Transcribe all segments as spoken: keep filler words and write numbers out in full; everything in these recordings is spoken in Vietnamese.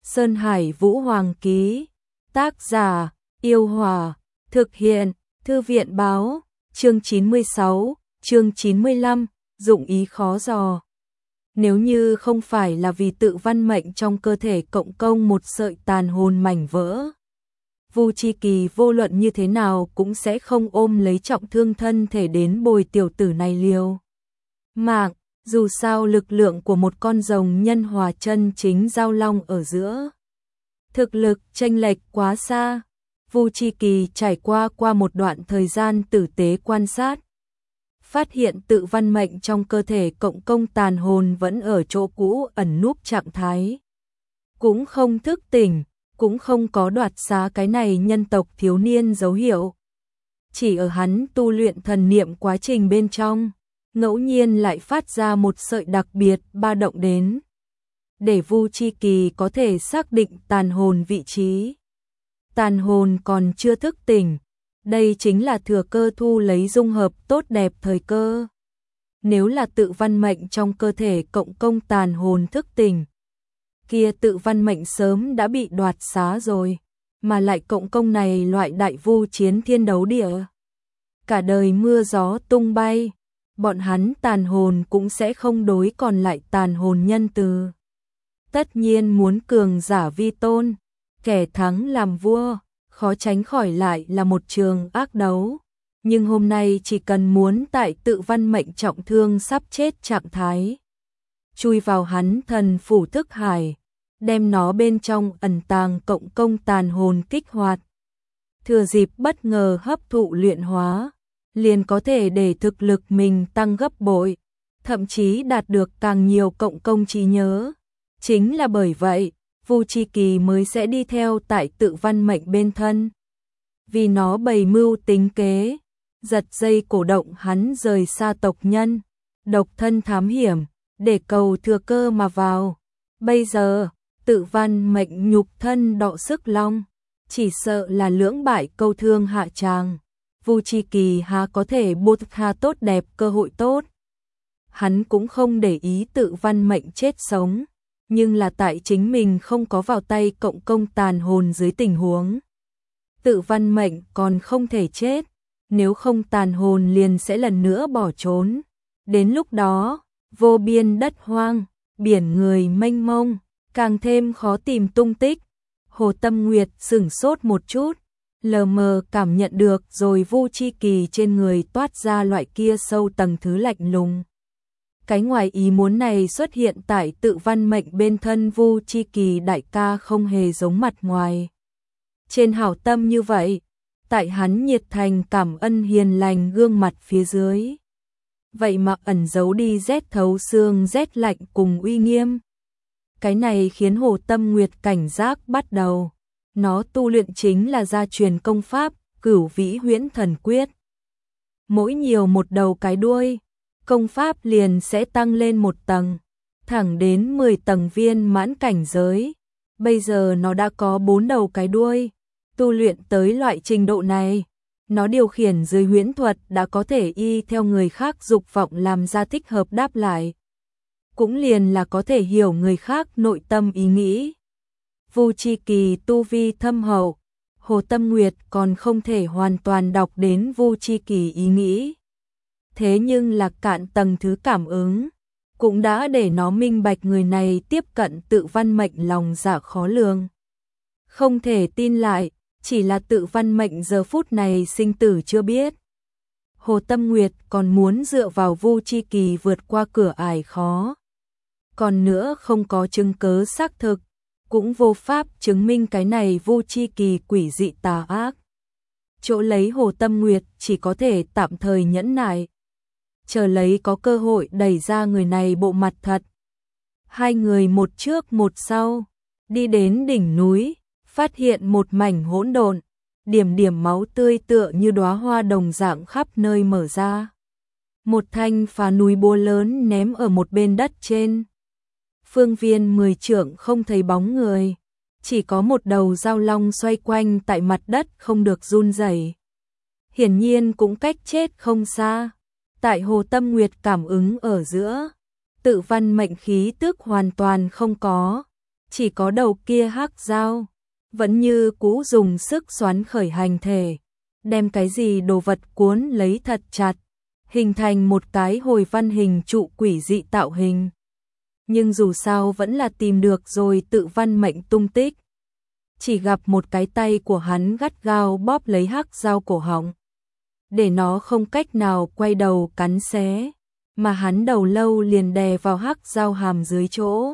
Sơn Hải Vũ Hoàng ký. Tác giả, Yêu Hòa. Thực hiện, Thư viện Báo. Chương chín mươi sáu, chương chín mươi lăm, dụng ý khó dò. Nếu như không phải là vì tự văn mệnh trong cơ thể cộng công một sợi tàn hồn mảnh vỡ, Vu Chi Kỳ vô luận như thế nào cũng sẽ không ôm lấy trọng thương thân thể đến bồi tiểu tử này liều mạng. Dù sao lực lượng của một con rồng nhân hòa chân chính giao long ở giữa, thực lực chênh lệch quá xa. Vu Chi Kỳ trải qua qua một đoạn thời gian tử tế quan sát, phát hiện tự văn mệnh trong cơ thể cộng công tàn hồn vẫn ở chỗ cũ ẩn núp trạng thái, cũng không thức tỉnh, cũng không có đoạt xá cái này nhân tộc thiếu niên dấu hiệu. Chỉ ở hắn tu luyện thần niệm quá trình bên trong, ngẫu nhiên lại phát ra một sợi đặc biệt ba động đến, để Vu Chi Kỳ có thể xác định tàn hồn vị trí. Tàn hồn còn chưa thức tỉnh, đây chính là thừa cơ thu lấy dung hợp tốt đẹp thời cơ. Nếu là tự văn mệnh trong cơ thể cộng công tàn hồn thức tỉnh, kia tự văn mệnh sớm đã bị đoạt xá rồi, mà lại cộng công này loại đại vu chiến thiên đấu địa, cả đời mưa gió tung bay, bọn hắn tàn hồn cũng sẽ không đối còn lại tàn hồn nhân từ. Tất nhiên muốn cường giả vi tôn, kẻ thắng làm vua, khó tránh khỏi lại là một trường ác đấu. Nhưng hôm nay chỉ cần muốn tại tự văn mệnh trọng thương sắp chết trạng thái, chui vào hắn thần phủ thức hải, đem nó bên trong ẩn tàng cộng công tàn hồn kích hoạt, thừa dịp bất ngờ hấp thụ luyện hóa, liền có thể để thực lực mình tăng gấp bội, thậm chí đạt được càng nhiều cộng công trí nhớ. Chính là bởi vậy, Vu Chi Kỳ mới sẽ đi theo tại tự văn mệnh bên thân. Vì nó bày mưu tính kế, giật dây cổ động hắn rời xa tộc nhân, độc thân thám hiểm, để cầu thừa cơ mà vào. Bây giờ, tự văn mệnh nhục thân đọ sức long, chỉ sợ là lưỡng bại câu thương hạ tràng. Vu Chi Kỳ há có thể buông tha tốt đẹp cơ hội tốt. Hắn cũng không để ý tự văn mệnh chết sống, nhưng là tại chính mình không có vào tay cộng công tàn hồn dưới tình huống, tự văn mệnh còn không thể chết, nếu không tàn hồn liền sẽ lần nữa bỏ trốn. Đến lúc đó, vô biên đất hoang, biển người mênh mông, càng thêm khó tìm tung tích. Hồ Tâm Nguyệt sửng sốt một chút, lờ mờ cảm nhận được rồi Vu Chi Kỳ trên người toát ra loại kia sâu tầng thứ lạnh lùng. Cái ngoài ý muốn này xuất hiện tại tự văn mệnh bên thân Vu Chi Kỳ đại ca không hề giống mặt ngoài trên hảo tâm như vậy, tại hắn nhiệt thành cảm ân hiền lành gương mặt phía dưới, vậy mà ẩn giấu đi rét thấu xương rét lạnh cùng uy nghiêm. Cái này khiến Hồ Tâm Nguyệt cảnh giác bắt đầu. Nó tu luyện chính là gia truyền công pháp Cửu Vĩ Huyễn Thần Quyết. Mỗi nhiều một đầu cái đuôi, công pháp liền sẽ tăng lên một tầng, thẳng đến mười tầng viên mãn cảnh giới. Bây giờ nó đã có bốn đầu cái đuôi, tu luyện tới loại trình độ này, nó điều khiển dưới huyễn thuật đã có thể y theo người khác dục vọng làm ra thích hợp đáp lại, cũng liền là có thể hiểu người khác nội tâm ý nghĩ. Vu Chi Kỳ tu vi thâm hậu, Hồ Tâm Nguyệt còn không thể hoàn toàn đọc đến Vu Chi Kỳ ý nghĩ. Thế nhưng là cạn tầng thứ cảm ứng, cũng đã để nó minh bạch người này tiếp cận tự văn mệnh lòng dạ khó lường. Không thể tin lại, chỉ là tự văn mệnh giờ phút này sinh tử chưa biết. Hồ Tâm Nguyệt còn muốn dựa vào Vu Chi Kỳ vượt qua cửa ải khó. Còn nữa không có chứng cớ xác thực, cũng vô pháp chứng minh cái này Vu Chi Kỳ quỷ dị tà ác. Chỗ lấy Hồ Tâm Nguyệt chỉ có thể tạm thời nhẫn nại, chờ lấy có cơ hội đẩy ra người này bộ mặt thật. Hai người một trước một sau, đi đến đỉnh núi, phát hiện một mảnh hỗn độn, điểm điểm máu tươi tựa như đóa hoa đồng dạng khắp nơi mở ra. Một thanh phá núi búa lớn ném ở một bên đất trên. Phương viên mười trượng không thấy bóng người, chỉ có một đầu dao long xoay quanh tại mặt đất không được run rẩy. Hiển nhiên cũng cách chết không xa. Tại Hồ Tâm Nguyệt cảm ứng ở giữa, tự văn mệnh khí tức hoàn toàn không có, chỉ có đầu kia hắc dao vẫn như cũ dùng sức xoắn khởi hành thể, đem cái gì đồ vật cuốn lấy thật chặt, hình thành một cái hồi văn hình trụ quỷ dị tạo hình. Nhưng dù sao vẫn là tìm được rồi tự văn mệnh tung tích. Chỉ gặp một cái tay của hắn gắt gao bóp lấy hắc dao cổ họng, để nó không cách nào quay đầu cắn xé, mà hắn đầu lâu liền đè vào hắc dao hàm dưới chỗ.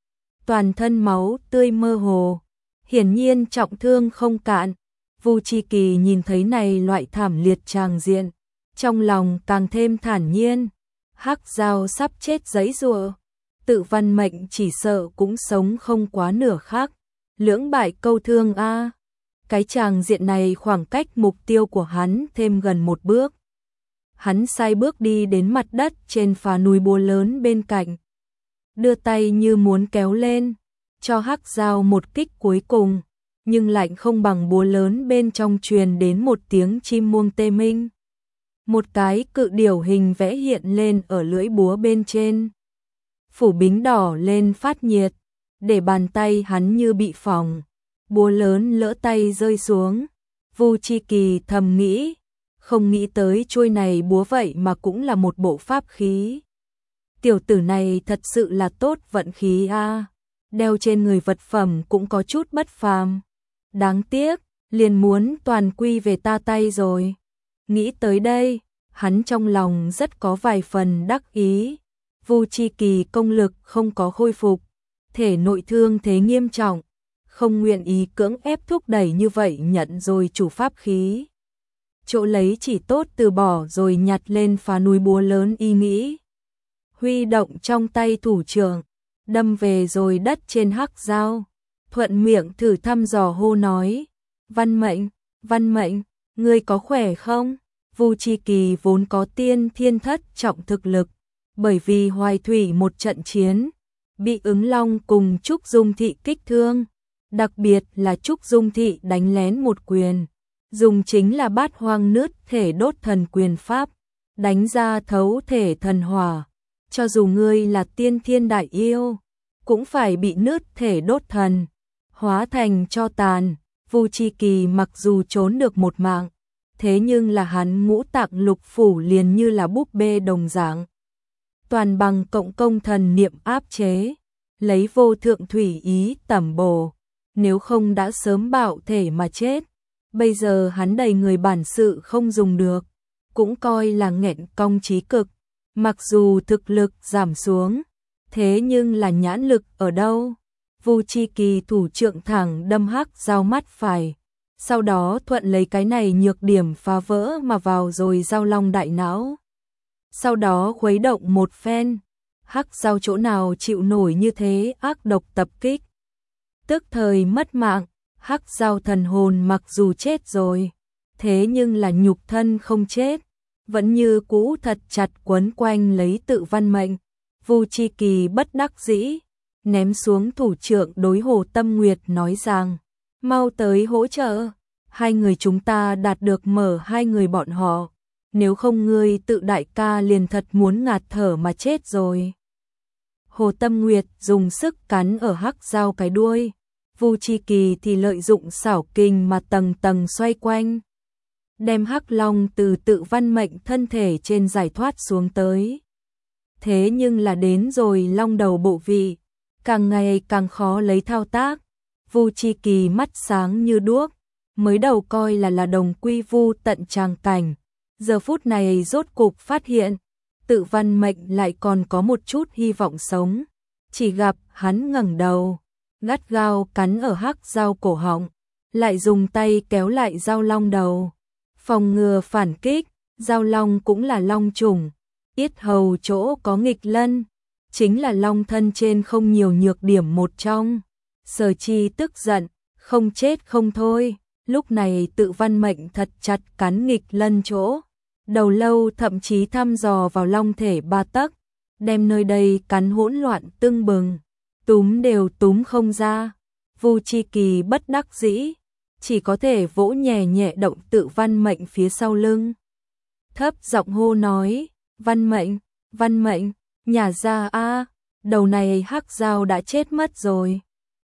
Toàn thân máu tươi mơ hồ, hiển nhiên trọng thương không cạn. Vu Chi Kỳ nhìn thấy này loại thảm liệt tràng diện, trong lòng càng thêm thản nhiên. Hắc dao sắp chết giãy giụa, tự văn mệnh chỉ sợ cũng sống không quá nửa khắc. Lưỡng bại câu thương a. À. Cái tràng diện này khoảng cách mục tiêu của hắn thêm gần một bước. Hắn sai bước đi đến mặt đất trên phá núi búa lớn bên cạnh, đưa tay như muốn kéo lên, cho hắc dao một kích cuối cùng, nhưng lạnh không bằng búa lớn bên trong truyền đến một tiếng chim muông tê minh. Một cái cự điểu hình vẽ hiện lên ở lưỡi búa bên trên. Phủ bính đỏ lên phát nhiệt, để bàn tay hắn như bị phỏng, búa lớn lỡ tay rơi xuống. Vu Chi Kỳ thầm nghĩ, không nghĩ tới chuôi này búa vậy mà cũng là một bộ pháp khí. Tiểu tử này thật sự là tốt vận khí a, à. Đeo trên người vật phẩm cũng có chút bất phàm. Đáng tiếc, liền muốn toàn quy về ta tay rồi. Nghĩ tới đây, hắn trong lòng rất có vài phần đắc ý. Vu Chi Kỳ công lực không có khôi phục, thể nội thương thế nghiêm trọng, không nguyện ý cưỡng ép thúc đẩy như vậy nhận rồi chủ pháp khí. Chỗ lấy chỉ tốt từ bỏ rồi nhặt lên phá núi búa lớn ý nghĩ. Huy động trong tay thủ trưởng, đâm về rồi đất trên hắc dao, thuận miệng thử thăm dò hô nói, văn mệnh, văn mệnh, ngươi có khỏe không? Vu Chi Kỳ vốn có tiên thiên thất trọng thực lực, bởi vì Hoài Thủy một trận chiến, bị ứng long cùng Trúc Dung Thị kích thương, đặc biệt là Trúc Dung Thị đánh lén một quyền, dùng chính là bát hoang nứt thể đốt thần quyền pháp, đánh ra thấu thể thần hỏa. Cho dù ngươi là tiên thiên đại yêu, cũng phải bị nứt thể đốt thần, hóa thành tro tàn. Vu Chi Kỳ mặc dù trốn được một mạng, thế nhưng là hắn ngũ tạng lục phủ liền như là búp bê đồng dạng, toàn bằng cộng công thần niệm áp chế, lấy vô thượng thủy ý tẩm bổ, nếu không đã sớm bạo thể mà chết. Bây giờ hắn đầy người bản sự không dùng được, cũng coi là nghẹn công chí cực. Mặc dù thực lực giảm xuống, thế nhưng là nhãn lực ở đâu? Vu Chi Kỳ thủ trượng thẳng đâm hắc dao mắt phải, sau đó thuận lấy cái này nhược điểm phá vỡ mà vào rồi giao long đại não. Sau đó khuấy động một phen, hắc dao chỗ nào chịu nổi như thế ác độc tập kích. Tức thời mất mạng, hắc dao thần hồn mặc dù chết rồi, thế nhưng là nhục thân không chết, vẫn như cũ thật chặt quấn quanh lấy tự văn mệnh. Vu Chi Kỳ bất đắc dĩ, ném xuống thủ trượng đối Hồ Tâm Nguyệt nói rằng, mau tới hỗ trợ, hai người chúng ta đạt được mở hai người bọn họ, nếu không ngươi tự đại ca liền thật muốn ngạt thở mà chết rồi. Hồ Tâm Nguyệt dùng sức cắn ở hắc dao cái đuôi, Vu Chi Kỳ thì lợi dụng xảo kình mà tầng tầng xoay quanh, đem hắc long từ tự văn mệnh thân thể trên giải thoát xuống tới. Thế nhưng là đến rồi long đầu bộ vị, càng ngày càng khó lấy thao tác. Vu Chi Kỳ mắt sáng như đuốc, mới đầu coi là là đồng quy vu tận tràng cảnh, giờ phút này rốt cục phát hiện, tự văn mệnh lại còn có một chút hy vọng sống. Chỉ gặp hắn ngẩng đầu, gắt gao cắn ở hắc dao cổ họng, lại dùng tay kéo lại dao long đầu, phòng ngừa phản kích. Dao long cũng là long trùng, yết hầu chỗ có nghịch lân, chính là long thân trên không nhiều nhược điểm một trong. Sở Chi tức giận, không chết không thôi, lúc này tự văn mệnh thật chặt cắn nghịch lân chỗ, đầu lâu thậm chí thăm dò vào long thể ba tấc, đem nơi đây cắn hỗn loạn tưng bừng, túm đều túm không ra. Vu Chi Kỳ bất đắc dĩ, chỉ có thể vỗ nhẹ nhẹ động tự văn mệnh phía sau lưng, thấp giọng hô nói, văn mệnh, văn mệnh, nhả ra a, đầu này hắc dao đã chết mất rồi.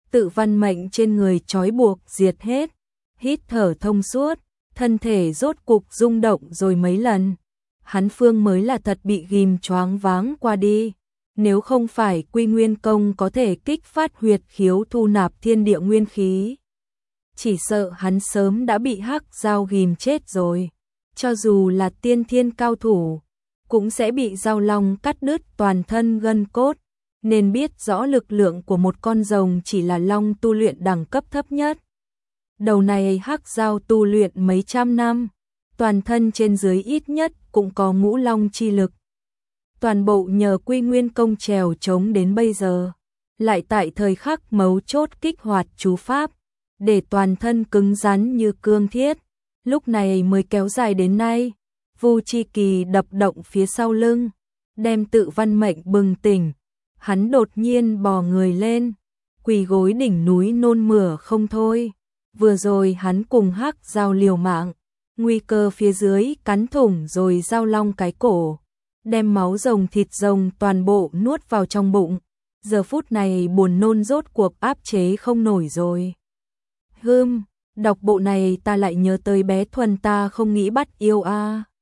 tự văn mệnh trên người trói buộc diệt hết, hít thở thông suốt, thân thể rốt cục rung động rồi mấy lần. Hắn Phương mới là thật bị ghim choáng váng qua đi. Nếu không phải Quy Nguyên Công có thể kích phát huyệt khiếu thu nạp thiên địa nguyên khí, chỉ sợ hắn sớm đã bị hắc dao ghim chết rồi. Cho dù là tiên thiên cao thủ, cũng sẽ bị dao long cắt đứt toàn thân gân cốt, nên biết rõ lực lượng của một con rồng chỉ là long tu luyện đẳng cấp thấp nhất. Đầu này hắc dao tu luyện mấy trăm năm, toàn thân trên dưới ít nhất cũng có ngũ long chi lực. Toàn bộ nhờ Quy Nguyên Công trèo chống đến bây giờ, lại tại thời khắc mấu chốt kích hoạt chú pháp, để toàn thân cứng rắn như cương thiết, lúc này mới kéo dài đến nay. Vu Chi Kỳ đập động phía sau lưng, đem tự văn mệnh bừng tỉnh, hắn đột nhiên bò người lên, quỳ gối đỉnh núi nôn mửa không thôi. Vừa rồi hắn cùng hắc dao liều mạng, nguy cơ phía dưới cắn thủng rồi dao long cái cổ, đem máu rồng thịt rồng toàn bộ nuốt vào trong bụng. Giờ phút này buồn nôn rốt cuộc áp chế không nổi rồi. Hưm, đọc bộ này ta lại nhớ tới bé Thuần ta không nghĩ bắt yêu a. À.